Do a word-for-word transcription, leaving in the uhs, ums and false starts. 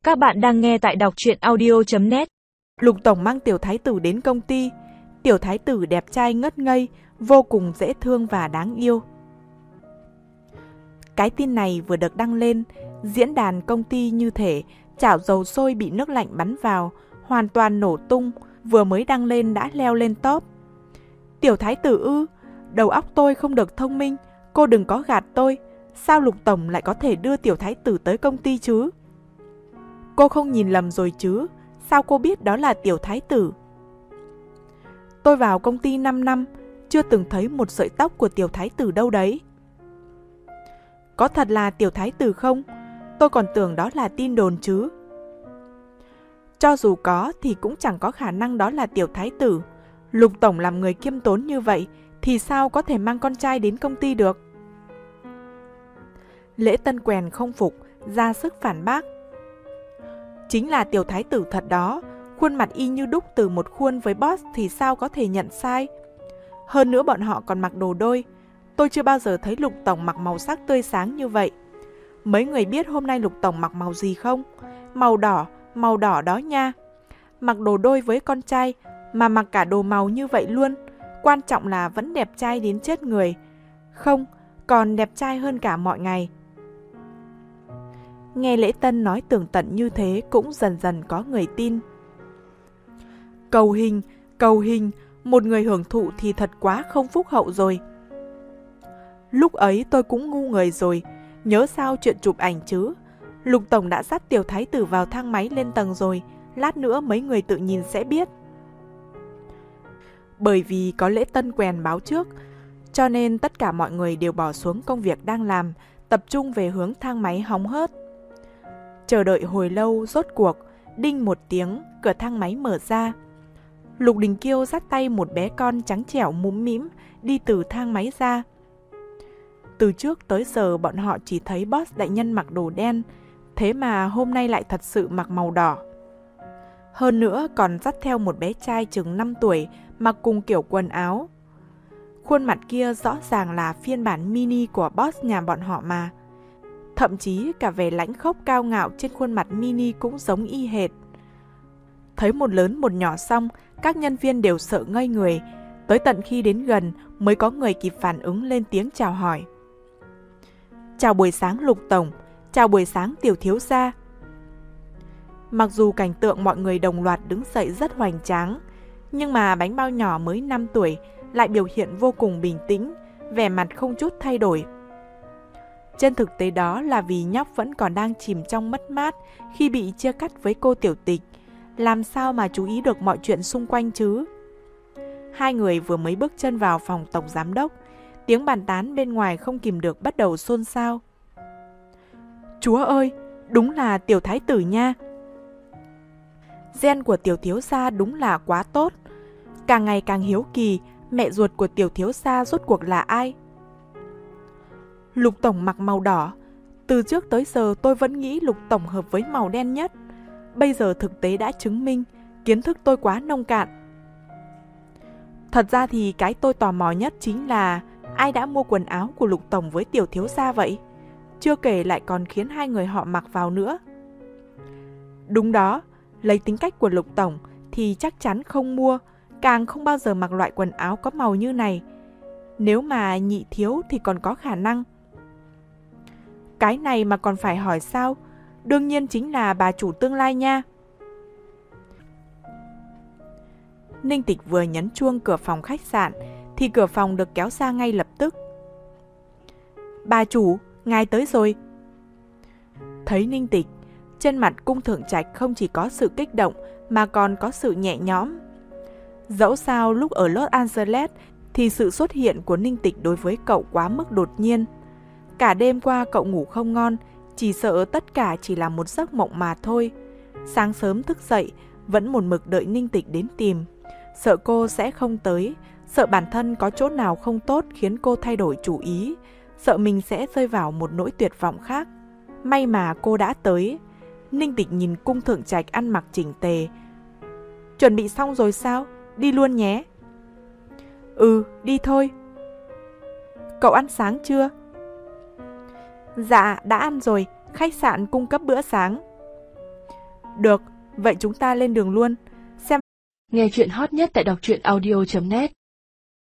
Các bạn đang nghe tại đọc truyện audio chấm net. Lục tổng mang tiểu thái tử đến công ty. Tiểu thái tử đẹp trai ngất ngây, vô cùng dễ thương và đáng yêu. Cái tin này vừa được đăng lên, diễn đàn công ty như thể chảo dầu sôi bị nước lạnh bắn vào, hoàn toàn nổ tung, vừa mới đăng lên đã leo lên top. Tiểu thái tử ư? Đầu óc tôi không được thông minh, cô đừng có gạt tôi. Sao Lục tổng lại có thể đưa tiểu thái tử tới công ty chứ? Cô không nhìn lầm rồi chứ? Sao cô biết đó là tiểu thái tử? Tôi vào công ty năm năm, chưa từng thấy một sợi tóc của tiểu thái tử đâu đấy. Có thật là tiểu thái tử không? Tôi còn tưởng đó là tin đồn chứ. Cho dù có thì cũng chẳng có khả năng đó là tiểu thái tử. Lục tổng làm người khiêm tốn như vậy thì sao có thể mang con trai đến công ty được? Lễ Tân Quèn không phục, ra sức phản bác. Chính là tiểu thái tử thật đó, khuôn mặt y như đúc từ một khuôn với boss thì sao có thể nhận sai. Hơn nữa bọn họ còn mặc đồ đôi. Tôi chưa bao giờ thấy Lục tổng mặc màu sắc tươi sáng như vậy. Mấy người biết hôm nay Lục tổng mặc màu gì không? Màu đỏ, màu đỏ đó nha. Mặc đồ đôi với con trai mà mặc cả đồ màu như vậy luôn. Quan trọng là vẫn đẹp trai đến chết người. Không, còn đẹp trai hơn cả mọi ngày. Nghe Lễ Tân nói tường tận như thế cũng dần dần có người tin. Cầu hình, cầu hình, một người hưởng thụ thì thật quá không phúc hậu rồi. Lúc ấy tôi cũng ngu người rồi, nhớ sao chuyện chụp ảnh chứ. Lục tổng đã dắt tiểu thái tử vào thang máy lên tầng rồi, lát nữa mấy người tự nhìn sẽ biết. Bởi vì có Lễ Tân Quèn báo trước, cho nên tất cả mọi người đều bỏ xuống công việc đang làm, tập trung về hướng thang máy hóng hớt. Chờ đợi hồi lâu, rốt cuộc, đinh một tiếng, cửa thang máy mở ra. Lục Đình Kiêu dắt tay một bé con trắng trẻo mũm mĩm đi từ thang máy ra. Từ trước tới giờ bọn họ chỉ thấy boss đại nhân mặc đồ đen, thế mà hôm nay lại thật sự mặc màu đỏ. Hơn nữa còn dắt theo một bé trai chừng năm tuổi mặc cùng kiểu quần áo. Khuôn mặt kia rõ ràng là phiên bản mini của boss nhà bọn họ mà. Thậm chí cả vẻ lãnh khốc cao ngạo trên khuôn mặt mini cũng giống y hệt. Thấy một lớn một nhỏ xong, các nhân viên đều sợ ngây người. Tới tận khi đến gần mới có người kịp phản ứng lên tiếng chào hỏi. Chào buổi sáng Lục tổng, chào buổi sáng tiểu thiếu gia. Mặc dù cảnh tượng mọi người đồng loạt đứng dậy rất hoành tráng, nhưng mà bánh bao nhỏ mới năm tuổi lại biểu hiện vô cùng bình tĩnh, vẻ mặt không chút thay đổi. Trên thực tế đó là vì nhóc vẫn còn đang chìm trong mất mát khi bị chia cắt với cô tiểu tịch, làm sao mà chú ý được mọi chuyện xung quanh chứ. Hai người vừa mới bước chân vào phòng tổng giám đốc, tiếng bàn tán bên ngoài không kìm được bắt đầu xôn xao. Chúa ơi, đúng là tiểu thái tử nha. Gen của tiểu thiếu gia đúng là quá tốt. Càng ngày càng hiếu kỳ, mẹ ruột của tiểu thiếu gia rốt cuộc là ai? Lục tổng mặc màu đỏ. Từ trước tới giờ tôi vẫn nghĩ Lục tổng hợp với màu đen nhất. Bây giờ thực tế đã chứng minh, kiến thức tôi quá nông cạn. Thật ra thì cái tôi tò mò nhất chính là ai đã mua quần áo của Lục tổng với tiểu thiếu gia vậy? Chưa kể lại còn khiến hai người họ mặc vào nữa. Đúng đó, lấy tính cách của Lục tổng thì chắc chắn không mua, càng không bao giờ mặc loại quần áo có màu như này. Nếu mà nhị thiếu thì còn có khả năng. Cái này mà còn phải hỏi sao? Đương nhiên chính là bà chủ tương lai nha. Ninh Tịch vừa nhấn chuông cửa phòng khách sạn thì cửa phòng được kéo ra ngay lập tức. Bà chủ, ngài tới rồi. Thấy Ninh Tịch, trên mặt Cung Thượng Trạch không chỉ có sự kích động mà còn có sự nhẹ nhõm. Dẫu sao lúc ở Los Angeles thì sự xuất hiện của Ninh Tịch đối với cậu quá mức đột nhiên. Cả đêm qua cậu ngủ không ngon, chỉ sợ tất cả chỉ là một giấc mộng mà thôi. Sáng sớm thức dậy, vẫn một mực đợi Ninh Tịch đến tìm. Sợ cô sẽ không tới, sợ bản thân có chỗ nào không tốt khiến cô thay đổi chủ ý, sợ mình sẽ rơi vào một nỗi tuyệt vọng khác. May mà cô đã tới. Ninh Tịch nhìn Cung Thượng Trạch ăn mặc chỉnh tề. Chuẩn bị xong rồi sao? Đi luôn nhé. Ừ, đi thôi. Cậu ăn sáng chưa? Dạ, đã ăn rồi, khách sạn cung cấp bữa sáng. Được, vậy chúng ta lên đường luôn. Xem nghe chuyện hot nhất tại đọc truyện audio chấm net.